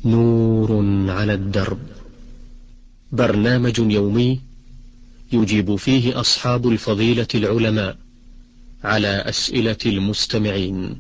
نور على الدرب، برنامج يومي يجيب فيه أصحاب الفضيلة العلماء على أسئلة المستمعين.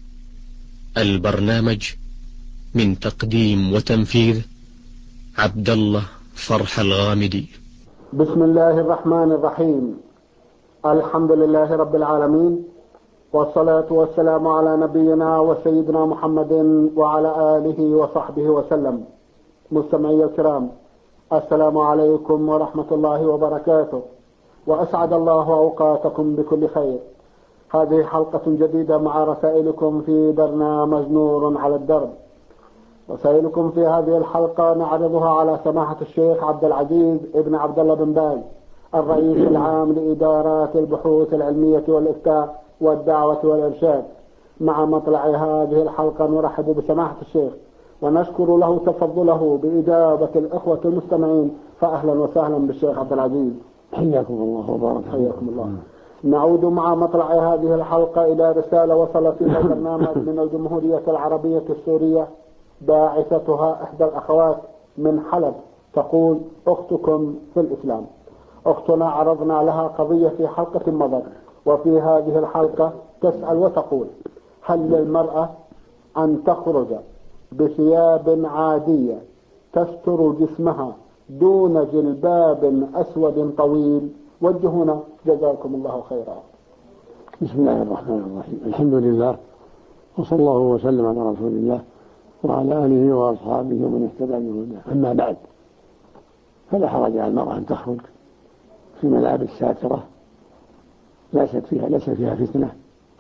البرنامج من تقديم وتنفيذ عبد الله فرح الغامدي. بسم الله الرحمن الرحيم. الحمد لله رب العالمين، والصلاة والسلام على نبينا وسيدنا محمد وعلى آله وصحبه وسلم. مستمعي الكرام، السلام عليكم ورحمة الله وبركاته، وأسعد الله أوقاتكم بكل خير. هذه حلقة جديدة مع رسائلكم في برنامج نور على الدرب. رسائلكم في هذه الحلقة نعرضها على سماحة الشيخ عبد العزيز ابن عبد الله بن باز، الرئيس العام لإدارات البحوث العلمية والإفتاء والدعوة والإرشاد. مع مطلع هذه الحلقة نرحب بسماحة الشيخ ونشكر له تفضله بإجابة الإخوة المستمعين، فأهلا وسهلا بالشيخ عبد العزيز. حياكم الله وبارك حياكم الله. نعود مع مطلع هذه الحلقة إلى رسالة وصلت إلى البرنامج من الجمهورية العربية السورية، باعثتها إحدى الأخوات من حلب، تقول: أختكم في الإسلام. أختنا عرضنا لها قضية في حلقة مضت، وفي هذه الحلقة تسأل وتقول: هل للمرأة أن تخرج بثياب عادية تستر جسمها دون جلباب أسود طويل؟ وجهونا جزاكم الله خيرا. بسم الله الرحمن الرحيم. الحمد لله، وصلى الله وسلم على رسول الله وعلى آله وأصحابه ومن اهتدى بهداه. أما بعد، فلا حرج على المرأة أن تخرج في ملابس ساترة ليس فيها فتنة،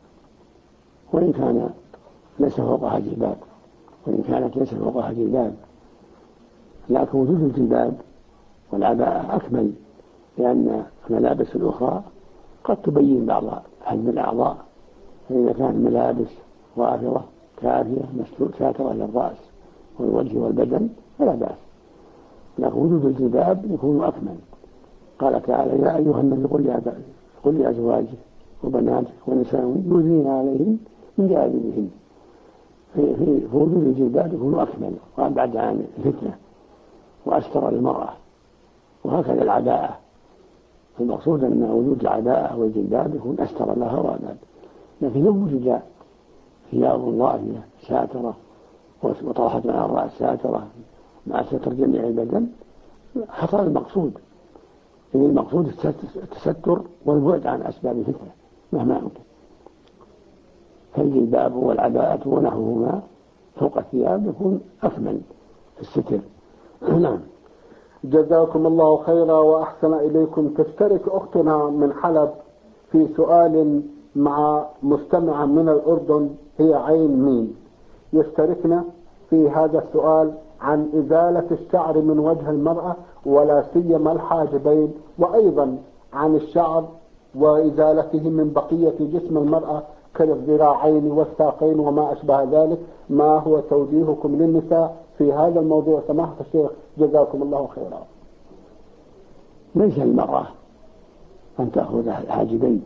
وإن كان ليس فوقها جلباب، وإن كانت ليس فوقها جلباب، لكن وجود الجلباب والعباءة أكمل، لأن الملابس الأخرى قد تبين بعض حجم الأعضاء، فإذا كانت الملابس وافرة كافية ساترة للرأس والوجه والبدن فلا بأس، لكن وجود الجلباب يكون أكمل. قال تعالى: يا أيها النبي قل لأزواجك وبناتك ونساء يؤذين عليهم من جلابيبهن. في وجود الجلباب يكون أكمل وأبعد عن الفتنة وأستر للمرأة. وهكذا العباءة، المقصود أن وجود العباءة والجلباب يكون أستر لها وأبعد. لكن لو وجد ثياب ضافية ساترة وطرحة على الرأس ساترة مع ستر جميع البدن حصل المقصود. إن المقصود التستر والبعد عن أسباب الفتنة مهما أمكن. فالجلباب والعباءة ونحوهما فوق الثياب يكون أكمل في الستر. نعم. جزاكم الله خيرا وأحسن إليكم. تشترك أختنا من حلب في سؤال مع مستمعة من الأردن، هي عين مين، يشتركنا في هذا السؤال عن إزالة الشعر من وجه المرأة ولا سيما الحاجبين، وأيضا عن الشعر وإزالته من بقية جسم المرأة كالذراعين والساقين وما أشبه ذلك. ما هو توجيهكم للنساء في هذا الموضوع سماحة الشيخ؟ جزاكم الله خيرا. ليس المرأة أن تأخذ الحاجبين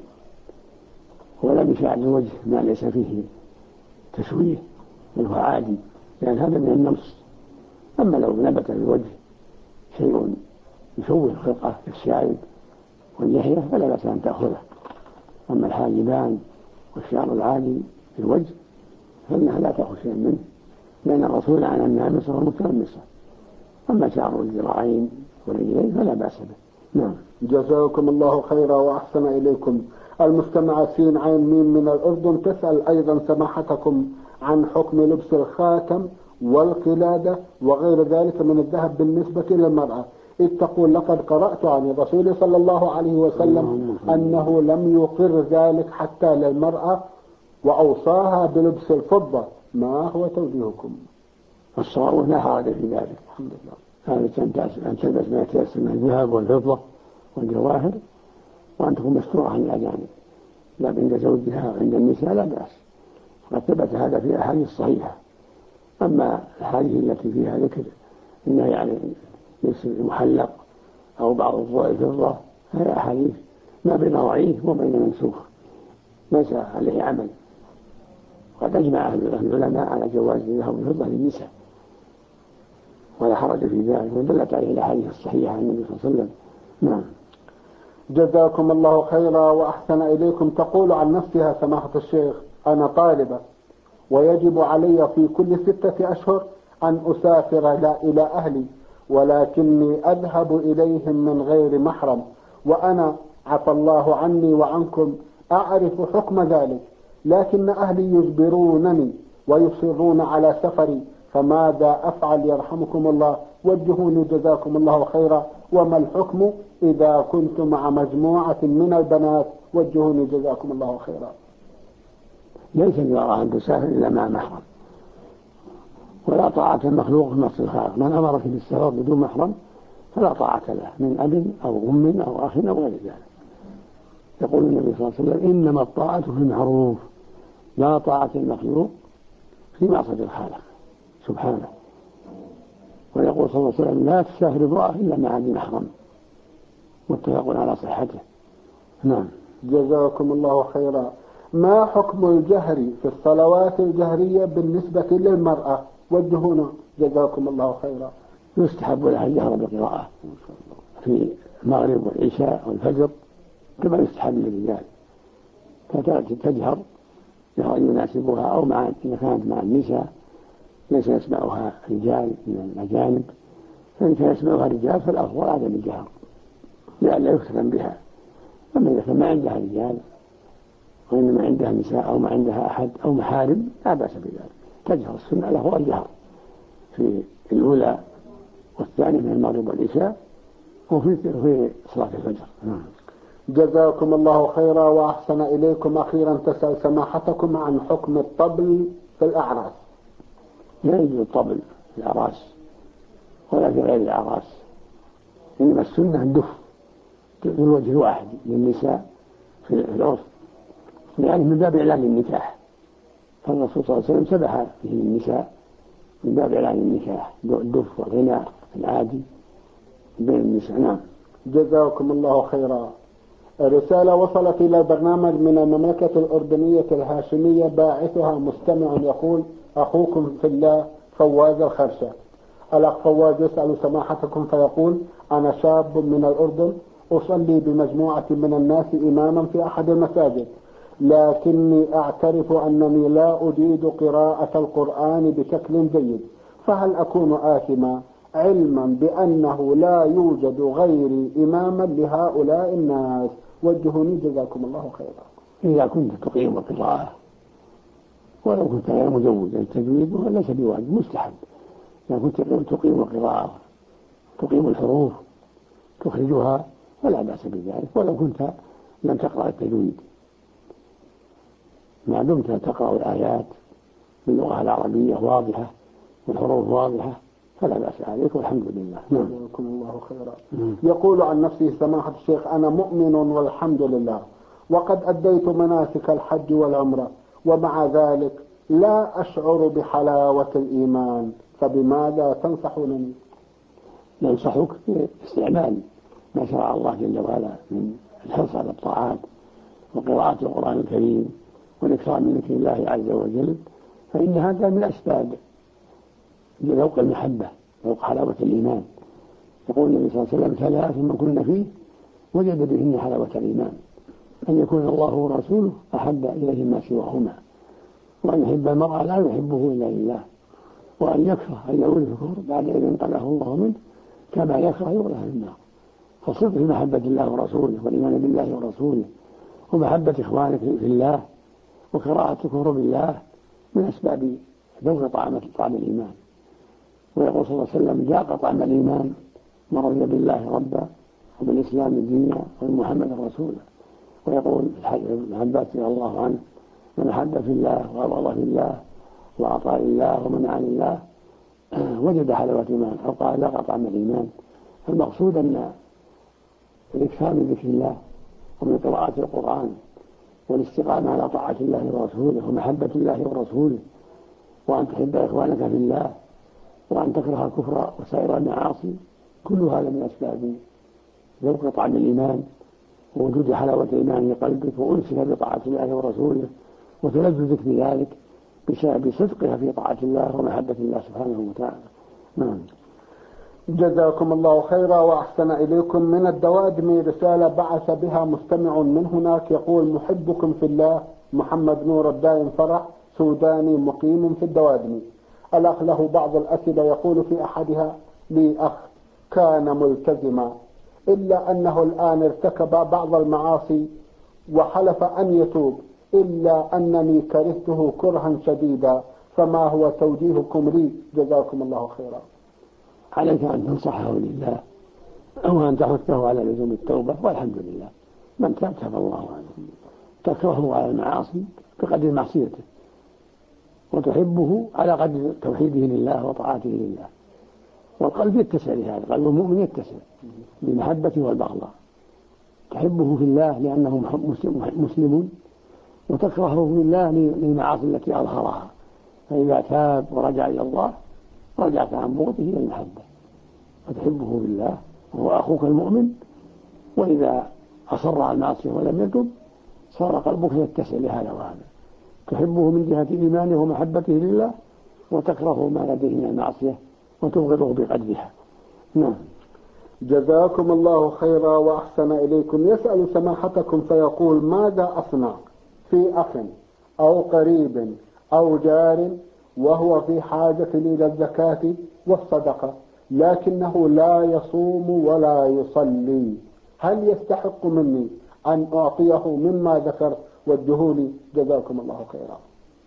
ولا بشعر الوجه ما ليس فيه تشويه، بل هو عادي، لأن هذا من النمص. أما لو نبت في الوجه شيء يشوه الخلقة كالشارب واللحية فلا بأس أن تأخذه. أما الحاجبان والشعر العادي في الوجه فإنها لا تأخذ شيئا منه، لأن الرسول عن النامصة والمتنمصة. أما شعر الذراعين والرجلين فلا بأس به. نعم. جزاكم الله خيرا وأحسن إليكم. المستمعة سين عين ميم من الأردن تسأل أيضا سماحتكم عن حكم لبس الخاتم والقلادة وغير ذلك من الذهب بالنسبة للمرأة، إذ تقول: لقد قرأت عن الرسول صلى الله عليه وسلم أنه لم يقر ذلك حتى للمرأة وأوصاها بلبس الفضة. ما هو توجيهكم؟ الصواب لا حرج في ذلك. الحمد لله. هذا أن تلبس ما يتيسر من الذهب والفضة والجواهر، وأن تكون مستورة عن الأجانب، لا عند زوجها عند النساء لا بأس. قد ثبت هذا في أحاديث صحيحة. أما الحديث التي فيها ذكر إنه يعني لبس المحلق أو بعض الضوء الفضة، هي أحاديث ما بين ضعيف وبين منسوخ ليس عليه عمل. قد أجمع العلماء على جواز الذهب والفضة للنساء، ولا حرج في ذلك، ودلت عليه الأحاديث الصحيحة عن النبي صلى الله عليه وسلم. نعم. جزاكم الله خيرا وأحسن إليكم. تقول عن نفسها سماحة الشيخ: أنا طالبة ويجب علي في كل 6 أشهر أن أسافر إلى أهلي، ولكني أذهب إليهم من غير محرم، وأنا عفى الله عني وعنكم أعرف حكم ذلك، لكن أهلي يجبرونني ويصرون على سفري، فماذا أفعل يرحمكم الله؟ وجهوني جزاكم الله خيرا. وما الحكم إذا كنت مع مجموعة من البنات؟ وجهوني جزاكم الله خيرا. ليس للمرأة أن تسافر إلا مع محرم، ولا طاعة المخلوق في معصية الخالق. من أمرك بالسفر بدون محرم فلا طاعة له من أب أو أم أو أخ أو غير ذلك. يقول النبي صلى الله عليه وسلم: إنما الطاعة في المعروف، لا طاعة المخلوق في معصية الخالق سبحانه. ويقول صلى الله عليه وسلم: لا تسافر امرأة إلا مع ذي محرم، متفق على صحته. نعم. جزاكم الله خيرا. ما حكم الجهر في الصلوات الجهرية بالنسبة للمرأة؟ وجهونا جزاكم الله خيرا. يستحب لها الجهر بالقراءة في المغرب والعشاء والفجر كما يستحب للرجال، فتجهر جهرا يناسبها، أو إذا كانت مع النساء ليس يسمعها رجال من الأجانب، فإن كان يسمعها رجال فالأفضل عدم الجهر لئلا يفتن بها. أما إذا كان ما عندها رجال وإنما عندها نساء أو ما عندها أحد أو محارم لا بأس بذلك، تجهر. السنة له الجهر في الأولى والثانية من المغرب والعشاء وفي صلاة الفجر. جزاكم الله خيرا وأحسن إليكم. أخيرا تسأل سماحتكم عن حكم الطبل في الأعراس. لا يجوز الطبل في الأعراس ولا في غير الأعراس، إنما السنة الدف في الوجه الواحد للنساء في العرف، يعني من باب إعلان النكاح، فالرسول صلى الله عليه وسلم سبح به النساء من باب إعلان النكاح، الدف والغناء العادي بين النساء. نعم. جزاكم الله خيرا. رسالة وصلت إلى البرنامج من المملكة الأردنية الهاشمية، باعثها مستمع يقول: أخوكم في الله فواز الخرشة. الأخ فواز يسأل سماحتكم فيقول: أنا شاب من الأردن أصلي بمجموعة من الناس إماما في أحد المساجد، لكني أعترف أنني لا أجيد قراءة القرآن بشكل جيد، فهل أكون آثما علما بأنه لا يوجد غيري إماما لهؤلاء الناس؟ وجهوني جزاكم الله خيرا. إذا كنت تقيم القراءة ولو كنت غير مجوز، التجويد ليس بواجب، مستحب. إذا كنت تقيم القراءة تقيم الحروف تخرجها فلا بأس بذلك، ولو كنت لم تقرأ التجويد ما دمت تقرأ الآيات باللغة العربية واضحة والحروف واضحة فلا بأس عليك، والحمد لله. جزاكم الله خيرا. يقول عن نفسه سماحة الشيخ: أنا مؤمن والحمد لله، وقد أديت مناسك الحج والعمرة، ومع ذلك لا أشعر بحلاوة الإيمان، فبماذا تنصحونني؟ ننصحك باستعمال ما شرع الله جل وعلا من الحرص على الطاعات وقراءة القرآن الكريم والإكثار من ذكر الله عز وجل، فإن هذا من أسباب ذوق المحبة، ذوق حلاوة الإيمان. يقول النبي صلى الله عليه وسلم: 3 من كن فيه وجد بهن حلاوة الإيمان: أن يكون الله ورسوله أحب إليه ما سواهما، وأن يحب المرء لا يحبه إلا لله، وأن يكره أن يعود في الكفر بعد أن انقذه الله منه كما يكره يغرق في النار. فصدق في محبة الله ورسوله والإيمان بالله ورسوله ومحبة إخوانك في الله وكراهة الكفر بالله من أسباب ذوق طعم الإيمان. ويقول صلى الله عليه وسلم: ذاق طعم الإيمان من رضي بالله ربا وبالإسلام دينا وبمحمد رسولا. ويقول ابن عباس رضي الله عنه: من أحب في الله وأبغض في الله وأعطى لله ومنع لله وجد حلاوة الإيمان، أو قال ذاق طعم الإيمان. فالمقصود أن الإكثار من ذكر الله ومن قراءة القرآن والاستقامة على طاعة الله ورسوله ومحبة الله ورسوله، وأن تحب إخوانك في الله، وأن تكره الكفر وسائر المعاصي، كل هذا من أسباب ذوق طعم الإيمان ووجود حلاوة الإيمان في قلبك وأنسك بطاعة الله ورسوله وتلذذك بذلك بسبب صدقها في طاعة الله ومحبة الله سبحانه وتعالى. نعم. جزاكم الله خيرا وأحسن إليكم. من الدوادم رسالة بعث بها مستمع من هناك يقول: محبكم في الله، محمد نور الدائم فرح، سوداني مقيم في الدوادم. الأخ له بعض الأسئلة، يقول في أحدها: لي أخ كان ملتزما إلا أنه الآن ارتكب بعض المعاصي وحلف أن يتوب، إلا أنني كرهته كرها شديدا، فما هو توجيهكم لي؟ جزاكم الله خيرا. عليك أن تنصحه لله أو أن تحثه على لزوم التوبة، والحمد لله. من تاب تاب الله عنه. تكرهه على المعاصي بقدر معصيته، وتحبه على قدر توحيده لله وطاعته لله. والقلب يتسع لهذا، قلب المؤمن يتسع بالمحبة والبغضاء. تحبه في الله لأنه مسلم، وتكرهه في الله للمعاصي التي أظهرها. فإذا تاب ورجع إلى الله رجعت عن بغضه إلى المحبة. فتحبه في الله وهو أخوك المؤمن، وإذا أصر على المعصية ولم يتب صار قلبك يتسع لهذا وهذا. تحبه من جهة إيمانه ومحبته لله، وتكره ما لديه من المعصية وتبغضه بقدرها. نعم. جزاكم الله خيرا وأحسن إليكم. يسأل سماحتكم فيقول: ماذا أصنع في أخ أو قريب أو جار وهو في حاجة إلى الزكاة والصدقة، لكنه لا يصوم ولا يصلي؟ هل يستحق مني أن أعطيه مما ذكر والدهولي؟ جزاكم الله خيرا.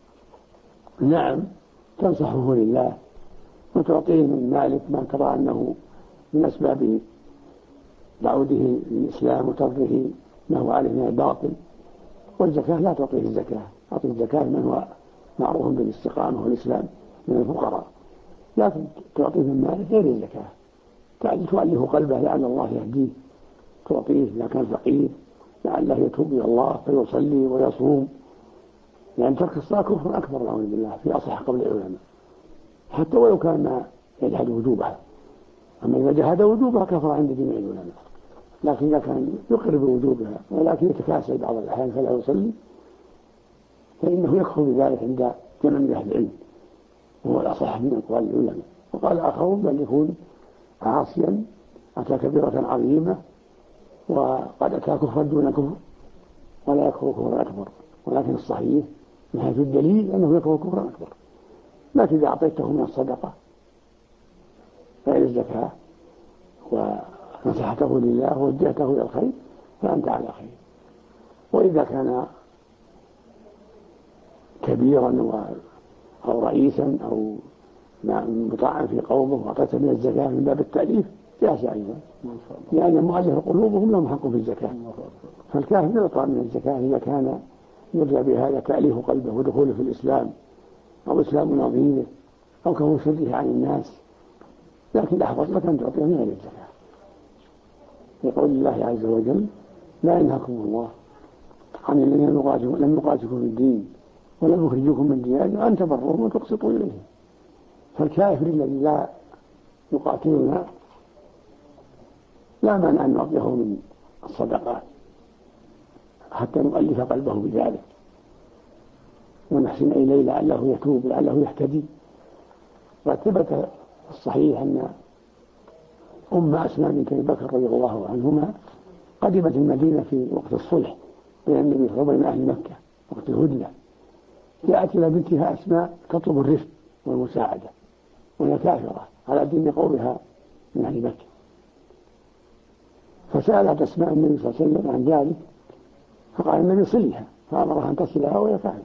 نعم، تنصحه لله وتعطيه من مالك ما ترى أنه من أسباب دعوته للإسلام وتركه ما هو عليه من الباطل. والزكاة لا تعطيه الزكاة، أعطيه الزكاة من هو معروف بالاستقامة والإسلام من الفقراء، لكن تعطيه من مالك غير الزكاة. تؤلف قلبه لعل الله يهديه، تعطيه إذا كان فقير لعله يتوب إلى الله فيصلي ويصوم، لأن ترك الصلاة كفر أكبر نعوذ بالله في أصح قول العلماء، حتى ولو كان ما يجحد وجوبها. أما إذا جحد وجوبها كفر عند جميع العلماء. لكن إذا كان يقر بوجوبها ولكن يتكاسل بعض الأحيان فلا يصلي، فإنه يكفر بذلك عند جمع من أهل العلم، وهو الأصح من أقوال العلماء. وقال آخرون بل يكون عاصيا أتى كبيرة عظيمة وقد أتى كفرا دون كفر ولا يكفر كفرا أكبر، ولكن الصحيح من حيث الدليل أنه يكفر كفرا أكبر. لكن إذا أعطيته من الصدقة فإلى الزكاة ونصحته لله ووجهته إلى الخير فأنت على خير. وإذا كان كبيرا أو رئيسا أو مطاعا في قومه وأعطيت من الزكاة من باب التأليف جاز أيضا، لأن مؤلف قلوبهم لهم حق في الزكاة. فالكافر يعطى من الزكاة إذا كان يرجى بهذا تأليف قلبه ودخوله في الإسلام أو إسلام نظيره أو كون شره عن الناس، لكن أحفظ لك أن تعطيه من غير الزكاة. يقول الله عز وجل: لا ينهاكم الله عن الذين لم يقاتلوكم في الدين ولم يخرجوكم من دياركم أن تبروهم وتقسطوا إليهم. فالكافر الذي لا يقاتلنا لا مانع أن نعطيه من الصدقات حتى نؤلف قلبه بذلك ونحسن إليه لعله يتوب لعله يهتدي. وثبت الصحيح أن أم أسماء بنت أبي بكر رضي الله عنهما قدمت المدينة في وقت الصلح بين النبي وبين أهل مكة وقت الهدنة. جاءت إلى بنتها أسماء تطلب الرفق والمساعدة وهي كافرة على دين قومها من أهل مكة، فسألت أسماء النبي صلى الله عليه وسلم عن ذلك، فقال النبي صلها، فأمرها أن تصلها وهي كافرة،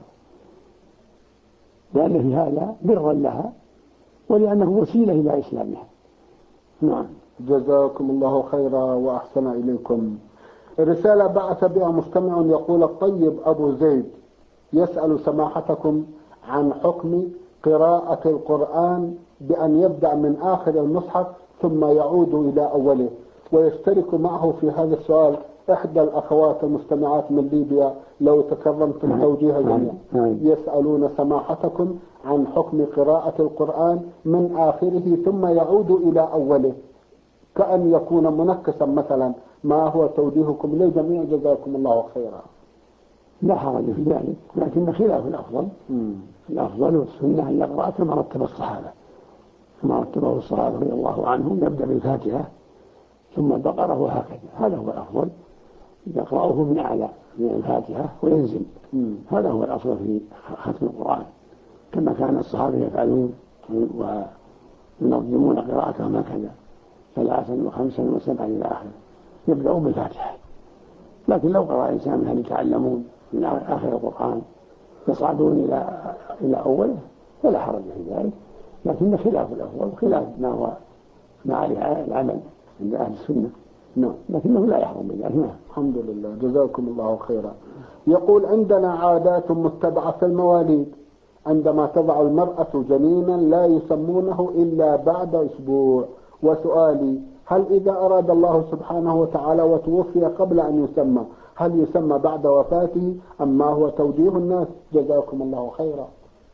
لأن في هذا برا لها ولأنه وسيلة إلى إسلامها. نعم. جزاكم الله خيرا وأحسن إليكم. رسالة بعث بها مستمع يقول: الطيب أبو زيد يسأل سماحتكم عن حكم قراءة القرآن بأن يبدأ من آخر المصحف ثم يعود إلى أوله. ويشترك معه في هذا السؤال إحدى الأخوات المستمعات من ليبيا، لو تكرمتم توجيه جميعا. يسألون سماحتكم عن حكم قراءة القرآن من آخره ثم يعود إلى أوله كأن يكون منكسا مثلا. ما هو توجيهكم للجميع؟ جزاكم الله خيرا. لا حرج في ذلك، لكن خلاف الأفضل. الأفضل والسنة أن يقرأ كما رتب الصحابة، كما رتبه الصحابة رضي الله عنهم، يبدأ بالفاتحة ثم البقرة وهكذا. هذا هو الأفضل، يقرأه من أعلى من الفاتحة وينزل. هذا هو الأصل في ختم القرآن، كما كان الصحابة يفعلون وينظمون قراءتهم هكذا 3 و5 و7 إلى آخره، يبدأون بالفاتحة. لكن لو قرأ إنسان من هل يتعلمون من آخر القرآن يصعدون إلى أوله فلا حرج في ذلك، لكن خلاف الأفضل وخلاف ما هو ما عليه العمل عند أهل السنة. لكنه لا يحرم بذلك. الحمد لله، جزاكم الله خيرا. يقول: عندنا عادات متبعة في المواليد، عندما تضع المرأة جنينا لا يسمونه إلا بعد أسبوع، وسؤالي: هل إذا أراد الله سبحانه وتعالى وتوفي قبل أن يسمى هل يسمى بعد وفاته أم ما هو توجيه الناس؟ جزاكم الله خيرا.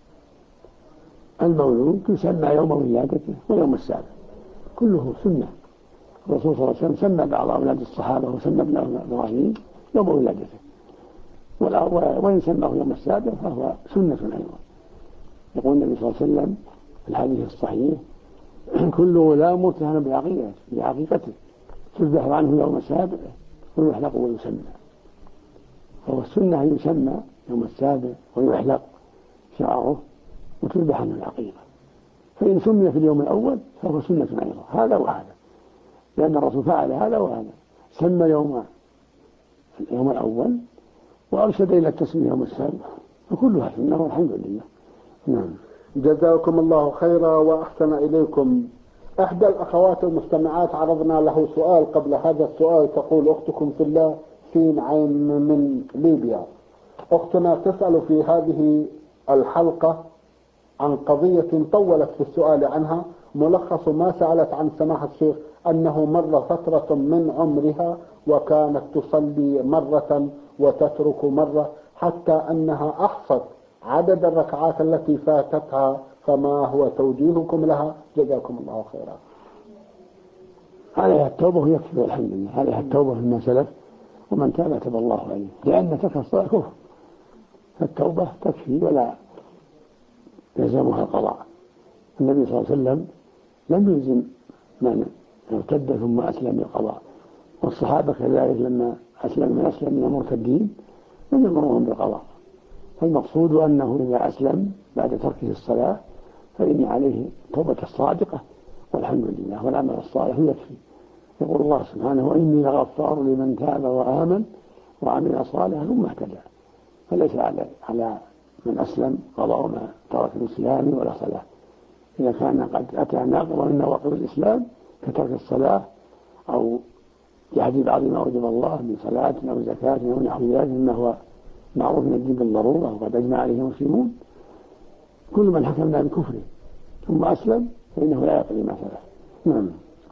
المولود يسمى يوم ولادته ويوم السابع، كله سنة. الرسول صلى الله عليه وسلم سمى بعض أولاد الصحابة وسمى ابن إبراهيم يوم ولادته، وإن سماه يوم السابع فهو سنة أيضا. يقول النبي صلى الله عليه وسلم في الحديث الصحيح: كل غلام مرتهن بعقيقته تذبح عنه يوم السابع ويحلق ويسمى. فهو السنة أن يسمى يوم السابع ويحلق شعره وتذبح عنه العقيقة، فإن سمي في اليوم الأول فهو سنة أيضا. هذا وهذا، لأن الرسول فعل هذا وهذا، سمى يوم الأول وأرشد إلى التسمية يوم السابع، فكلها سنة والحمد لله. جزاكم الله خيرا وأحسن إليكم. إحدى الأخوات المستمعات عرضنا له سؤال قبل هذا السؤال. تقول أختكم في الله سين عين من ليبيا: أختنا تسأل في هذه الحلقة عن قضية طولت في السؤال عنها. ملخص ما سألت عن سماحة الشيخ أنه مر فترة من عمرها وكانت تصلي مرة وتترك مرة، حتى أنها أحصت عدد الركعات التي فاتتها، فما هو توجيهكم لها؟ جزاكم الله خيرا. عليها التوبة ويكفي والحمد لله، عليها التوبة مما سلف، ومن تاب تاب الله عليه، لأن ترك الصلاة كفر، فالتوبة تكفي ولا يلزمها القضاء. النبي صلى الله عليه وسلم لم يلزم من ارتد ثم أسلم بالقضاء، والصحابة كذلك لما أسلم من المرتدين لم يأمرهم بالقضاء. فالمقصود أنه إذا أسلم بعد تركه الصلاة فإن عليه توبة الصادقة والحمد لله، والعمل الصالح يكفي. يقول الله سبحانه: وإني لغفار لمن تاب وآمن وعمل صالحا ثم اهتدى. فليس على من أسلم قضاء ما ترك الإسلام ولا صلاة، إذا كان قد أتى ناقضا من نواقض الإسلام كترك الصلاة أو جحد بعض ما أوجب الله من صلاة أو زكاة أو نحو ذلك مما هو معروف من الدين بالضرورة وقد أجمع عليه المسلمون. كل من حكمنا بكفره ثم أسلم فإنه لا يقضي ما سلف.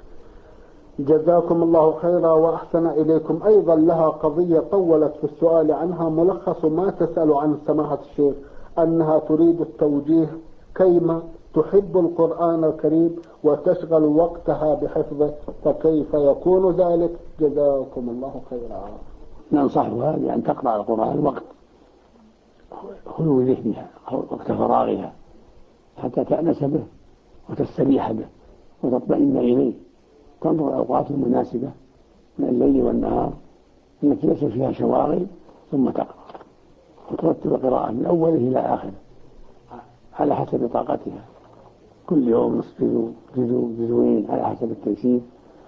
جزاكم الله خيرا وأحسن إليكم. أيضا لها قضية طولت في السؤال عنها. ملخص ما تسأل عن سماحة الشيخ أنها تريد التوجيه كيما تحب القرآن الكريم وتشغل وقتها بحفظه، فكيف يكون ذلك؟ جزاكم الله خيرا. ننصحها بأن تقرأ القرآن وقت خلو ذهنها أو وقت فراغها حتى تأنس به وتستريح به وتطمئن إليه، تنظر الأوقات المناسبة من الليل والنهار التي ليس فيها شواغل، ثم تقرأ وترتب القراءة من أوله إلى آخره على حسب طاقتها، كل يوم نصف جزء على حسب التيسير،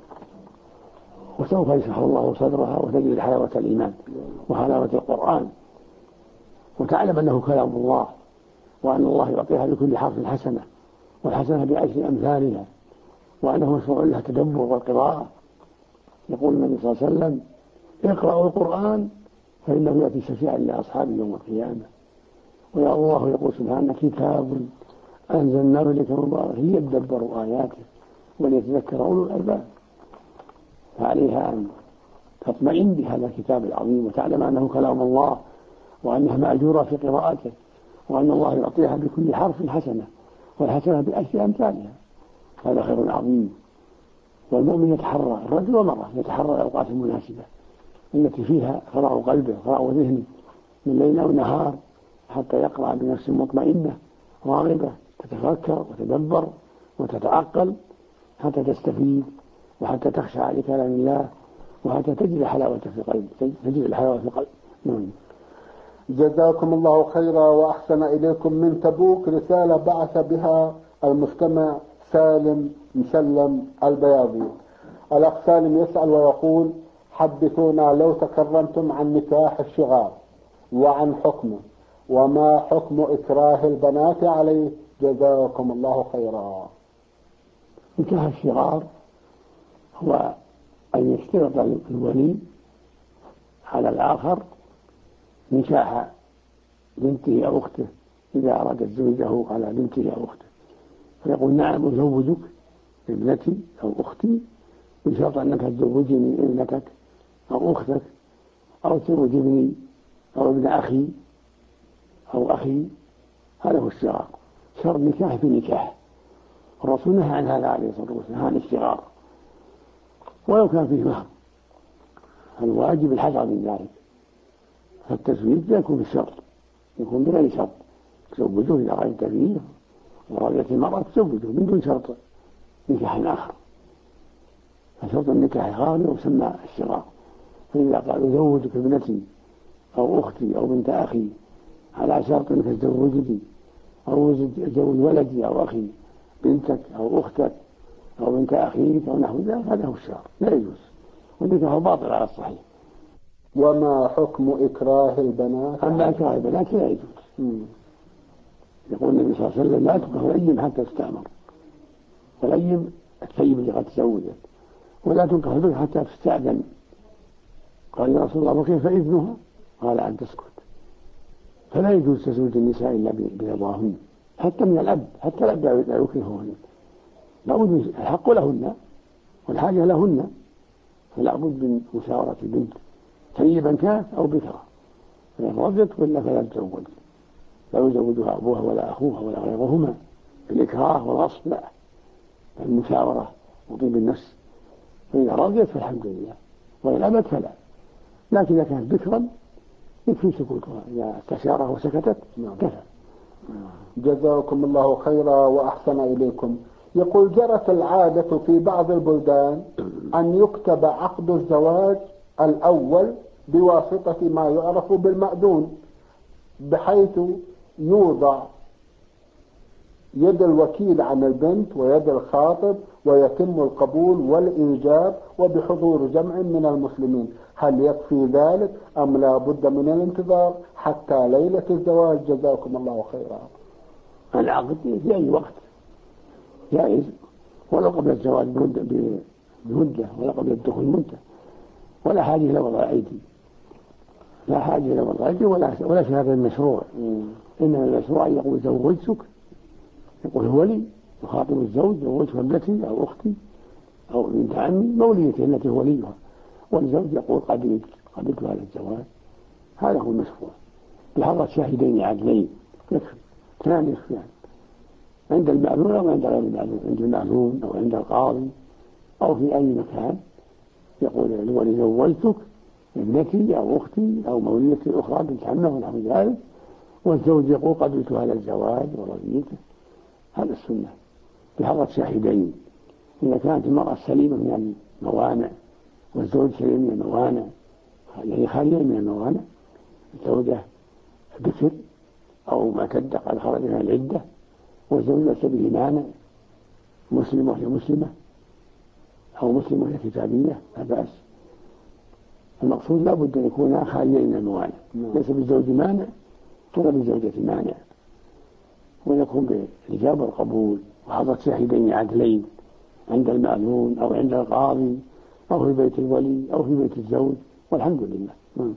وسوف يشرح الله صدرها وتجد حلاوة الإيمان وحلاوة القرآن، وتعلم أنه كلام الله وأن الله يعطيها بكل حرف حسنة والحسنة بعشر أمثالها، وأنه مشروع لها التدبر والقراءة. يقول النبي صلى الله عليه وسلم: اقرأوا القرآن فإنه يأتي شفيعا لأصحابه يوم القيامة. ويا الله يقول سبحانه: كتاب أنزلناه إليك مبارك ليدبروا آياته وليتذكر أولو الألباب. فعليها أن تطمئن بهذا الكتاب العظيم وتعلم أنه كلام الله وأنها مأجورة في قراءته، وأن الله يعطيها بكل حرف حسنة والحسنة بعشر أمثالها. هذا خير عظيم. والمؤمن يتحرى، الرجل والمرأة يتحرى الأوقات المناسبة التي فيها فراغ قلبه فراغ ذهنه من ليل أو نهار حتى يقرأ بنفس مطمئنة راغبة تتفكر وتدبر وتتعقل حتى تستفيد وحتى تخشى لكلام الله وحتى تجد حلاوة في قلبك، تجد الحلاوة في قلبك. جزاكم الله خيرا وأحسن إليكم. من تبوك رسالة بعث بها المستمع سالم مسلم البياضي. الأخ سالم يسأل ويقول: حدثونا لو تكرمتم عن نكاح الشغار وعن حكمه، وما حكم إكراه البنات عليه، جزاكم الله خيرا. نكاح الشغار هو أن يشترط الولي على الآخر نكاح بنته أو أخته إذا أراد زوجه على بنته أو أخته، فيقول: نعم أزوجك ابنتي أو أختي بشرط أنك تزوجني ابنتك أو أختك، أو تزوج ابني أو ابن أخي أو أخي. هذا هو الشغار، شرط نكاح في نكاح. الرسول نهى عن هذا عليه الصلاة والسلام، عن الشغار، ولو كان فيه مهر. الواجب الحذر من ذلك، فالتزويج لا يكون بالشرط، يكون بغير شرط. تزوجه إذا رأيت فيه ورأيت المرأة تزوجه من دون شرط نكاح آخر، فشرط النكاح غالي وسمى الشغار. فإذا قال: أزوجك ابنتي أو أختي أو بنت أخي على شرط أنك تزوجني، أو أزوج ولدي أو أخي بنتك أو أختك أو بنت أخيك أو نحو ذلك، هذا هو الشغار، لا يجوز، والنكاح باطل على الصحيح. وما حكم إكراه البنات؟ أما إكراه البنات لا يجوز. يقول النبي صلى الله عليه وسلم: لا تكره الأيم حتى تستأمر. والأيم الثيب اللي قد تزوجت، ولا تنكح البنت حتى تستأذن. قال: يا رسول الله وكيف إذنها؟ قال: أن تسكت. فلا يجوز تزوج النساء إلا برضاهن، حتى من الأب، حتى الأب لا يكرههن، لابد الحق لهن والحاجة لهن، فلا بد من مشاورة البنت ثيبا كانت أو بكرا، فإن رضت ولا فلا تزوج، لا يزوجها أبوها ولا أخوها ولا غيرهما بالإكراه والغصب، لا، بالمشاورة وطيب النفس. فإذا رضيت فالحمد لله، وإن أبت فلا. لكن إذا كانت بكرا يكفي سكوتها، إذا استشارها وسكتت كفى. جزاكم الله خيرا وأحسن إليكم. يقول: جرت العادة في بعض البلدان أن يكتب عقد الزواج الأول بواسطة ما يعرف بالمأذون، بحيث يوضع يد الوكيل عن البنت ويد الخاطب، ويتم القبول والإيجاب وبحضور جمع من المسلمين. هل يكفي ذلك أم لا بد من الانتظار حتى ليلة الزواج؟ جزاكم الله خيرا. العقد في أي وقت جائز، ولو قبل الزواج بمدة، ولا قبل الدخول مدة، ولا حاجة إلى وضع أيدي، لا حاجة إلى وضع أيدي ولا شهادة المشروع. إنما المشروع أن يقول: زوجتك، يقول هو لي يخاطب الزوج: زوجتك ابنتي أو أختي أو بنت عمي موليتي التي هو وليها، والزوج يقول: قبلت هذا الزواج. هذا هو المشروع، بحضرة شاهدين عدلين يكفي، ثاني يكفيان، عند المأذون أو عند غير المأذون، عند المأذون أو عند القاضي أو في أي مكان، يقول الولي: زوجتك ابنتي أو أختي أو موليتي الأخرى بنت عمه ونحو ذلك، والزوج يقول: قبلت هذا الزواج ورضيته. هذا السنة بحضرة شاهدين. إذا كانت المرأة سليمة من الموانع والزوج سليم من الموانع، يعني خالية من الموانع، الزوجة بكر أو ما تدق قد خرج من العدة، والزوج ليس به مانع، مسلم وهي مسلمة أو مسلم وهي كتابية، لا بأس. المقصود لا بد أن يكون خاليا من الموانع، ليس بالزوج مانع ولا بالزوجة مانع، ويكون بالإجابة والقبول وحضرة شاهدين عدلين عند المأذون أو عند القاضي أو في بيت الولي أو في بيت الزوج، والحمد لله.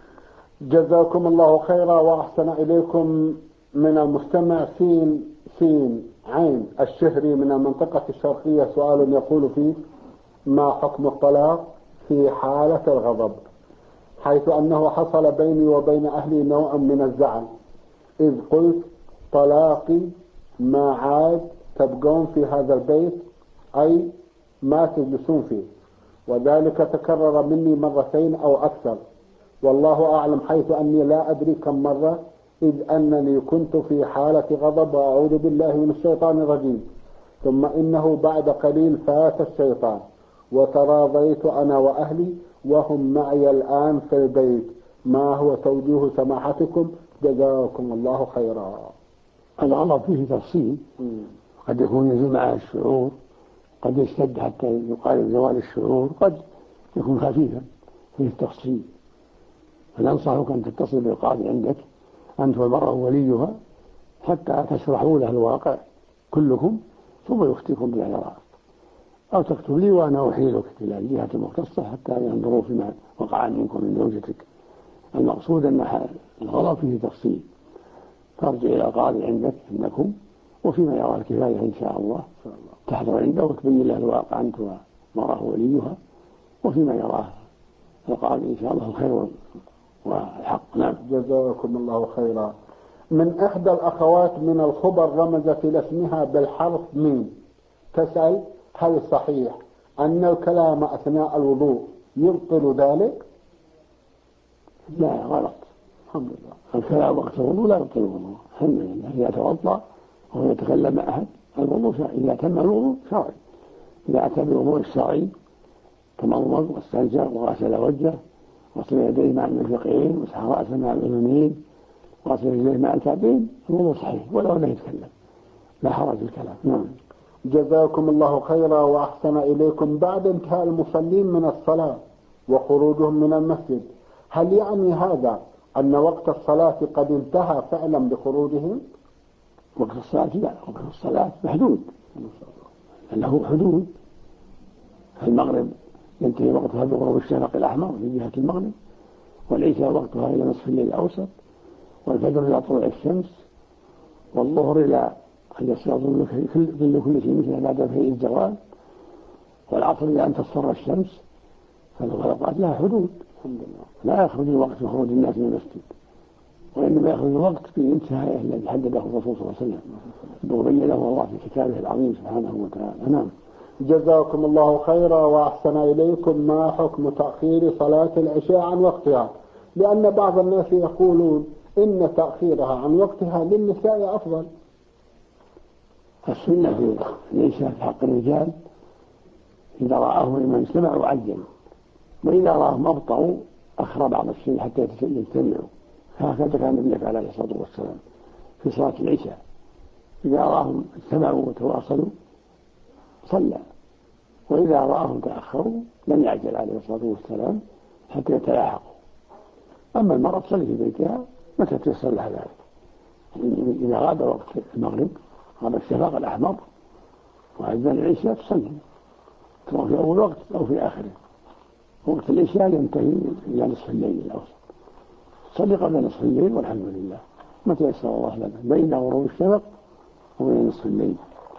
جزاكم الله خيرا وأحسن إليكم. من المستمع سين عين الشهري من المنطقة الشرقية سؤال يقول فيه: ما حكم الطلاق في حالة الغضب، حيث أنه حصل بيني وبين أهلي نوع من الزعل، إذ قلت: طلاقي ما عاد تبقون في هذا البيت، أي ما تجلسون فيه، وذلك تكرر مني مرتين أو أكثر، والله أعلم، حيث أني لا أدري كم مرة، إذ أنني كنت في حالة غضب وأعوذ بالله من الشيطان الرجيم. ثم إنه بعد قليل فات الشيطان وتراضيت أنا وأهلي وهم معي الآن في البيت. ما هو توجيه سماحتكم؟ جزاكم الله خيرا. الغضب فيه تفصيل، قد يكون يزول مع الشعور، قد يشتد حتى يقارب زوال الشعور، قد يكون خفيفا فيه التفصيل. فننصحك أن تتصل بالقاضي عندك أنت والمرأة وليها حتى تشرحوا له الواقع كلكم ثم يفتيكم بالعراق، أو تكتب لي وأنا أحيلك إلى الجهة المختصة حتى ينظروا فيما وقع منكم من زوجتك. المقصود أن الغضب فيه تفصيل، فارجع إلى القاضي عندك إنكم وفيما يرى الكفاية إن شاء الله تحضر عنده وتبين له الواقع أنت ومرأة وليها وفيما يراه القاضي إن شاء الله الخير والحق. نعم. جزاكم الله خيرا. من إحدى الأخوات من الخبر رمزت إلى اسمها بالحرف ميم، تسأل: هل صحيح أن الكلام أثناء الوضوء يبطل ذلك؟ لا، غلط. الحمد لله. الكلام وقت الوضوء لا يبطل الوضوء، الحمد لله. إذا توضأ وهو يتكلم مع أحد الوضوء إذا تم الوضوء شرعي، إذا أتى بالوضوء الشرعي تمضمض واستنشق وغسل وجهه وغسل يديه مع المرفقين ومسح رأسه مع الأذنين وغسل رجليه مع الكعبين الوضوء صحيح ولو لا يتكلم، لا حرج الكلام. نعم. جزاكم الله خيرا وأحسن إليكم. بعد انتهاء المصلين من الصلاة وخروجهم من المسجد، هل يعني هذا أن وقت الصلاة قد انتهى فعلا بخروجهم؟ وقت الصلاة لا، وقت الصلاة محدود، له حدود. المغرب ينتهي وقتها بغروب الشفق الأحمر في جهة المغرب، والعشاء وقتها إلى نصف الليل الأوسط، والفجر إلى طلوع الشمس، والظهر إلى أن يصير ظل كل شيء مثل بعد فيء الزوال، والعصر إلى أن تصفر الشمس. فالأوقات لها حدود، لا يخرج الوقت في خروج الناس من المسجد، وإنما يخرج الوقت في انتهائه الذي حدده الرسول صلى الله عليه وسلم وبينه الله في كتابه العظيم سبحانه وتعالى. نعم. جزاكم الله خيرا وأحسن إليكم. ما حكم تأخير صلاة العشاء عن وقتها؟ لأن بعض الناس يقولون إن تأخيرها عن وقتها للنساء أفضل. السنة في العشاء في حق الرجال إذا رآهم الإمام استمعوا عجل، وإذا رآهم أبطأوا أخر بعض الشيء حتى يجتمعوا. هكذا كان النبي عليه الصلاة والسلام في صلاة العشاء، إذا رآهم اجتمعوا وتواصلوا صلى، وإذا رآهم تأخروا لم يعجل عليه الصلاة والسلام حتى يتلاحقوا. أما المرأة تصلي في بيتها متى تيسر لها ذلك. إذا غاب وقت المغرب، غاب الشفق الأحمر وأذان العشاء تصلي، سواء في أول وقت أو في آخره. وقت العشاء ينتهي إلى نصف الليل الأوسط، صلي قبل نصف الليل والحمد لله، متى يسر الله لنا بين غروب الشفق وبين نصف الليل.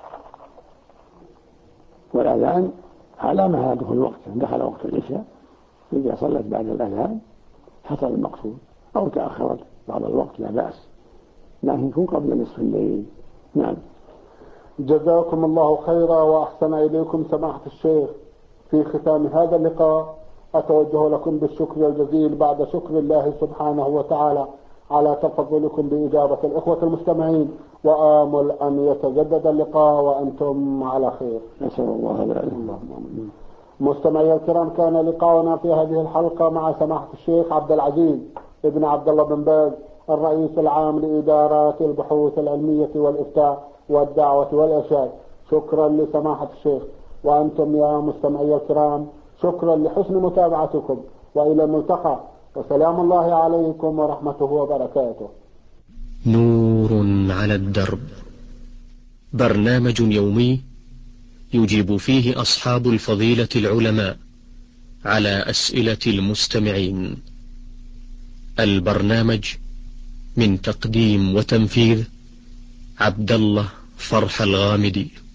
والأذان علامة على دخول الوقت، دخل وقت العشاء، إذا صلت بعد الأذان حصل المقصود، أو تأخرت بعض الوقت لا بأس، لكن يكون قبل نصف الليل. نعم. جزاكم الله خيرا وأحسن إليكم سماحة الشيخ. في ختام هذا اللقاء أتوجه لكم بالشكر الجزيل بعد شكر الله سبحانه وتعالى على تفضلكم بإجابة الإخوة المستمعين، وآمل أن يتجدد اللقاء وأنتم على خير. نسأل الله ذلك. مستمعي الكرام، كان لقاؤنا في هذه الحلقة مع سماحة الشيخ عبد العزيز ابن عبد الله بن باز، الرئيس العام لإدارات البحوث العلمية والإفتاء والدعوة والإرشاد. شكرا لسماحة الشيخ، وأنتم يا مستمعي الكرام شكرا لحسن متابعتكم، وإلى الملتقى، وسلام الله عليكم ورحمته وبركاته. نور على الدرب، برنامج يومي يجيب فيه أصحاب الفضيلة العلماء على أسئلة المستمعين. البرنامج من تقديم وتنفيذ عبد الله فرح الغامدي.